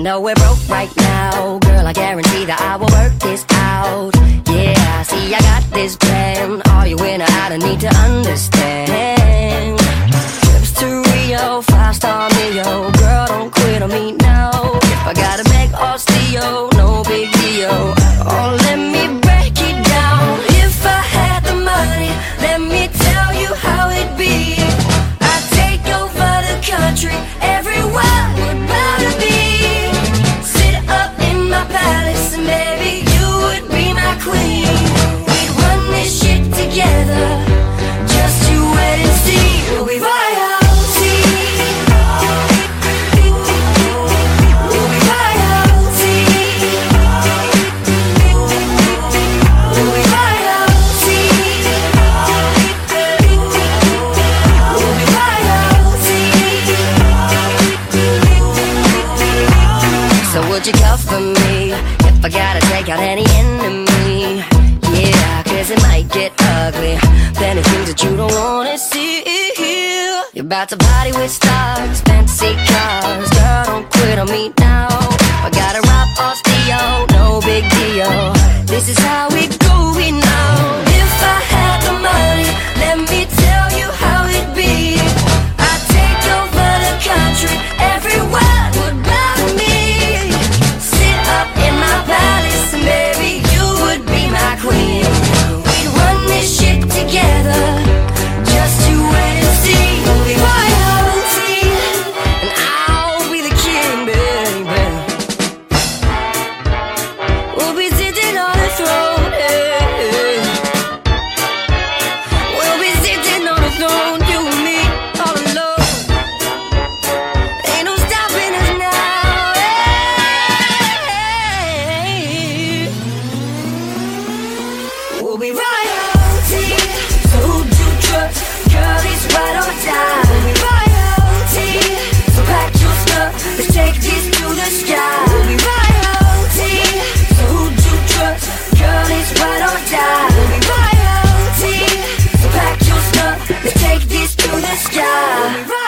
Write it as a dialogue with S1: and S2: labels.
S1: know we're broke right now, girl, I guarantee that I will work this out. Yeah, see, I got this plan. Are you in or out? I need to understand. Trips to Rio, 5-star Mio. Girl, don't quit on me now. If I gotta beg osteo, no big deal. Oh, let me break it down. If I had the money, let me tell you how it'd be. I'd take over the country, everyone would bow to be. Sit up in my palace and baby, you would be my queen. We'd run this shit together, just you wait and see. We'll be royalty. We'll be royalty. We'll be royalty. We'll be royalty. So would you cover me if I gotta take out any enemy? Yeah, cause it might get ugly. Plenty things that you don't wanna see. You're about to party with stars, fancy cars. Girl, don't quit on me now. I gotta rob osteo, no big deal. This is how we go, we know. If I had the money, let me tell you how it'd be. I'd take over the country, everyone would bow to me. Sit up in my palace and baby, you would be my queen. We'd run this shit together, just you wait and see. We'll be royalty, and I'll be the king, baby. We'll be sitting on the throne, yeah. We'll be sitting on the throne, you and me, all alone. Ain't no stopping us now, hey. We'll be royalty, so who'd you trust? Girl, it's right on time. We'll be royalty, so pack your stuff, let's take this to the sky. We'll be royalty, so who'd you trust? Girl, it's right on time. We'll be royalty, so pack your stuff, let's take this to the sky. We'll be royalty.